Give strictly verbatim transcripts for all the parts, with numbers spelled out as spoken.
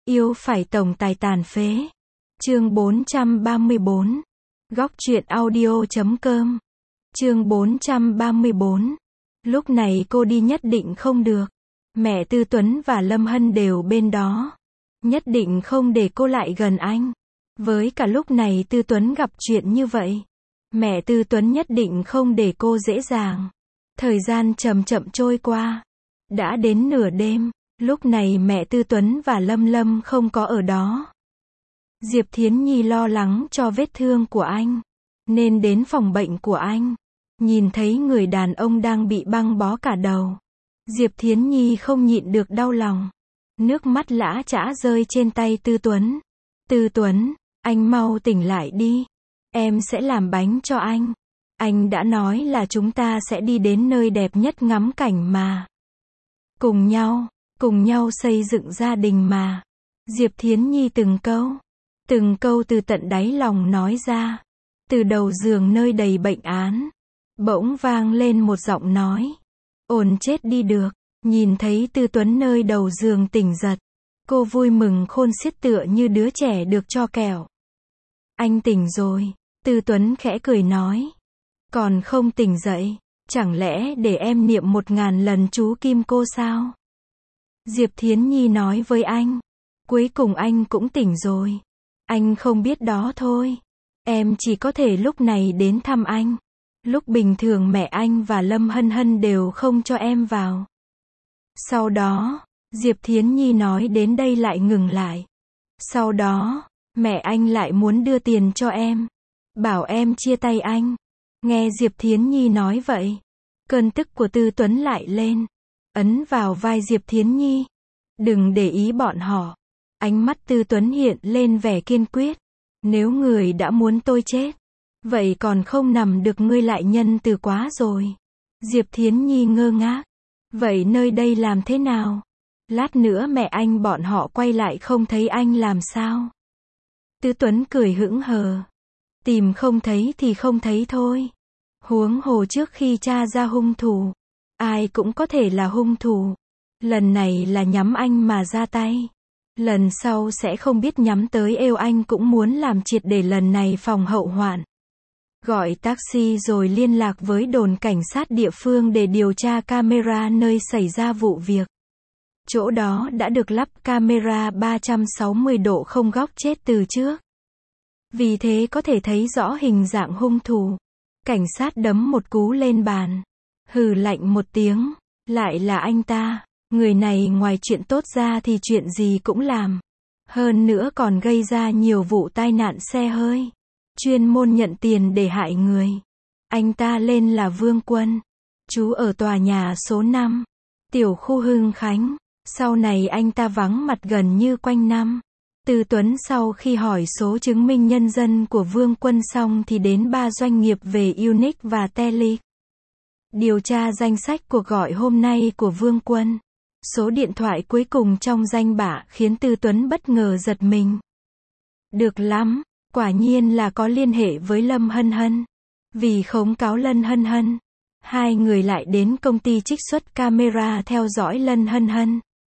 Yêu phải tổng tài tàn phế. Chương bốn trăm ba mươi bốn. Góc truyện audio chấm com. Chương bốn trăm ba mươi bốn. Lúc này cô đi nhất định không được. Mẹ Tư Tuấn và Lâm Hân đều bên đó. Nhất định không để cô lại gần anh. Với cả lúc này Tư Tuấn gặp chuyện như vậy. Mẹ Tư Tuấn nhất định không để cô dễ dàng. Thời gian chậm chậm trôi qua. Đã đến nửa đêm. Lúc này mẹ Tư Tuấn và Lâm Lâm không có ở đó. Diệp Thiến Nhi lo lắng cho vết thương của anh, nên đến phòng bệnh của anh. Nhìn thấy người đàn ông đang bị băng bó cả đầu. Diệp Thiến Nhi không nhịn được đau lòng. Nước mắt lã chã rơi trên tay Tư Tuấn. Tư Tuấn, anh mau tỉnh lại đi. Em sẽ làm bánh cho anh. Anh đã nói là chúng ta sẽ đi đến nơi đẹp nhất ngắm cảnh mà. Cùng nhau, cùng nhau xây dựng gia đình mà. Diệp Thiến Nhi từng câu, từng câu từ tận đáy lòng nói ra. Từ đầu giường nơi đầy bệnh án, bỗng vang lên một giọng nói. Ổn chết đi được. Nhìn thấy Tư Tuấn nơi đầu giường tỉnh giật. Cô vui mừng khôn xiết tựa như đứa trẻ được cho kẹo. Anh tỉnh rồi. Tư Tuấn khẽ cười nói. Còn không tỉnh dậy, chẳng lẽ để em niệm một ngàn lần chú Kim Cô sao? Diệp Thiến Nhi nói với anh. Cuối cùng anh cũng tỉnh rồi. Anh không biết đó thôi. Em chỉ có thể lúc này đến thăm anh. Lúc bình thường mẹ anh và Lâm Hân Hân đều không cho em vào. Sau đó, Diệp Thiến Nhi nói đến đây lại ngừng lại. Sau đó, mẹ anh lại muốn đưa tiền cho em. Bảo em chia tay anh. Nghe Diệp Thiến Nhi nói vậy, cơn tức của Tư Tuấn lại lên. Ấn vào vai Diệp Thiến Nhi. Đừng để ý bọn họ. Ánh mắt Tư Tuấn hiện lên vẻ kiên quyết. Nếu người đã muốn tôi chết, vậy còn không nằm được ngươi lại nhân từ quá rồi. Diệp Thiến Nhi ngơ ngác. Vậy nơi đây làm thế nào? Lát nữa mẹ anh bọn họ quay lại không thấy anh làm sao? Tư Tuấn cười hững hờ. Tìm không thấy thì không thấy thôi. Huống hồ trước khi tra ra hung thủ, ai cũng có thể là hung thủ. Lần này là nhắm anh mà ra tay. Lần sau sẽ không biết nhắm tới eo anh cũng muốn làm triệt để lần này phòng hậu hoạn. Gọi taxi rồi liên lạc với đồn cảnh sát địa phương để điều tra camera nơi xảy ra vụ việc. Chỗ đó đã được lắp camera ba trăm sáu mươi độ không góc chết từ trước. Vì thế có thể thấy rõ hình dạng hung thủ. Cảnh sát đấm một cú lên bàn. Hừ lạnh một tiếng. Lại là anh ta. Người này ngoài chuyện tốt ra thì chuyện gì cũng làm. Hơn nữa còn gây ra nhiều vụ tai nạn xe hơi. Chuyên môn nhận tiền để hại người. Anh ta lên là Vương Quân. Chú ở tòa nhà số năm. Tiểu khu Hưng Khánh. Sau này anh ta vắng mặt gần như quanh năm. Tư Tuấn sau khi hỏi số chứng minh nhân dân của Vương Quân xong thì đến ba doanh nghiệp về Unique và Tele. Điều tra danh sách cuộc gọi hôm nay của Vương Quân. Số điện thoại cuối cùng trong danh bạ khiến Tư Tuấn bất ngờ giật mình. Được lắm, quả nhiên là có liên hệ với Lâm Hân Hân. Vì khống cáo Lâm Hân Hân, hai người lại đến công ty trích xuất camera theo dõi Lâm Hân Hân.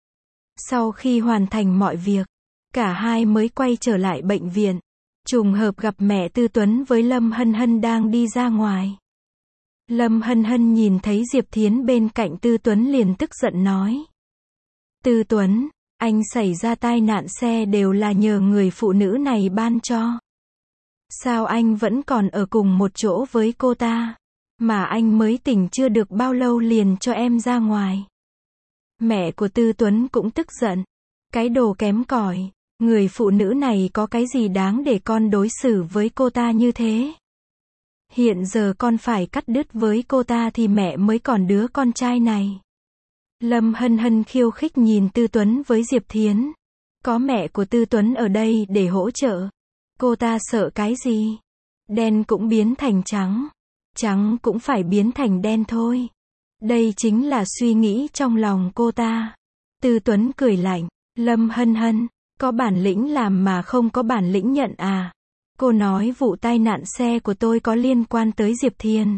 Sau khi hoàn thành mọi việc, cả hai mới quay trở lại bệnh viện. Trùng hợp gặp mẹ Tư Tuấn với Lâm Hân Hân đang đi ra ngoài. Lâm Hân Hân nhìn thấy Diệp Thiến bên cạnh Tư Tuấn liền tức giận nói. Tư Tuấn, anh xảy ra tai nạn xe đều là nhờ người phụ nữ này ban cho. Sao anh vẫn còn ở cùng một chỗ với cô ta? Mà anh mới tỉnh chưa được bao lâu liền cho em ra ngoài. Mẹ của Tư Tuấn cũng tức giận. Cái đồ kém cỏi, người phụ nữ này có cái gì đáng để con đối xử với cô ta như thế? Hiện giờ con phải cắt đứt với cô ta thì mẹ mới còn đứa con trai này. Lâm Hân Hân khiêu khích nhìn Tư Tuấn với Diệp Thiến. Có mẹ của Tư Tuấn ở đây để hỗ trợ. Cô ta sợ cái gì? Đen cũng biến thành trắng. Trắng cũng phải biến thành đen thôi. Đây chính là suy nghĩ trong lòng cô ta. Tư Tuấn cười lạnh. Lâm Hân Hân, có bản lĩnh làm mà không có bản lĩnh nhận à? Cô nói vụ tai nạn xe của tôi có liên quan tới Diệp Thiền.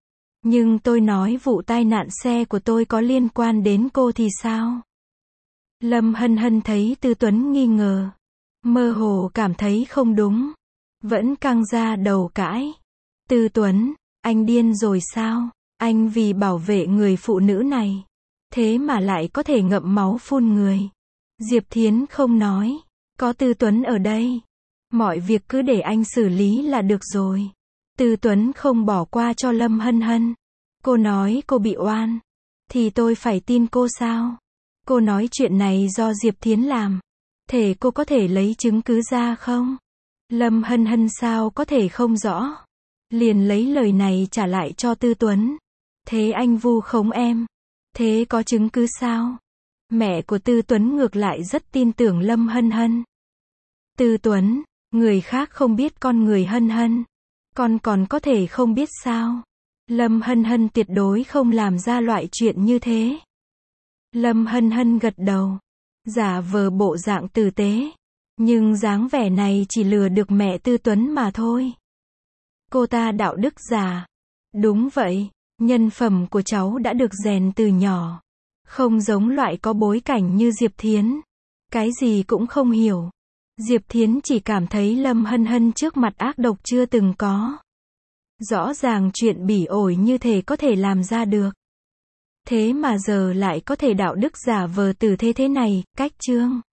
Nhưng tôi nói vụ tai nạn xe của tôi có liên quan đến cô thì sao? Lâm Hân Hân thấy Tư Tuấn nghi ngờ, mơ hồ cảm thấy không đúng, vẫn căng ra đầu cãi. Tư Tuấn, anh điên rồi sao? Anh vì bảo vệ người phụ nữ này, thế mà lại có thể ngậm máu phun người. Diệp Thiến không nói, có Tư Tuấn ở đây, mọi việc cứ để anh xử lý là được rồi. Tư Tuấn không bỏ qua cho Lâm Hân Hân. Cô nói cô bị oan, thì tôi phải tin cô sao? Cô nói chuyện này do Diệp Thiến làm, thể cô có thể lấy chứng cứ ra không? Lâm Hân Hân sao có thể không rõ, liền lấy lời này trả lại cho Tư Tuấn. Thế anh vu khống em, thế có chứng cứ sao? Mẹ của Tư Tuấn ngược lại rất tin tưởng Lâm Hân Hân. Tư Tuấn, người khác không biết con người Hân Hân, con còn có thể không biết sao? Lâm Hân Hân tuyệt đối không làm ra loại chuyện như thế. Lâm Hân Hân gật đầu, giả vờ bộ dạng tử tế, nhưng dáng vẻ này chỉ lừa được mẹ Tư Tuấn mà thôi. Cô ta đạo đức giả. Đúng vậy, nhân phẩm của cháu đã được rèn từ nhỏ, không giống loại có bối cảnh như Diệp Thiến, cái gì cũng không hiểu. Diệp Thiến chỉ cảm thấy Lâm Hân Hân trước mặt ác độc chưa từng có. Rõ ràng chuyện bỉ ổi như thế có thể làm ra được, thế mà giờ lại có thể đạo đức giả vờ tử thế thế này, cách chương.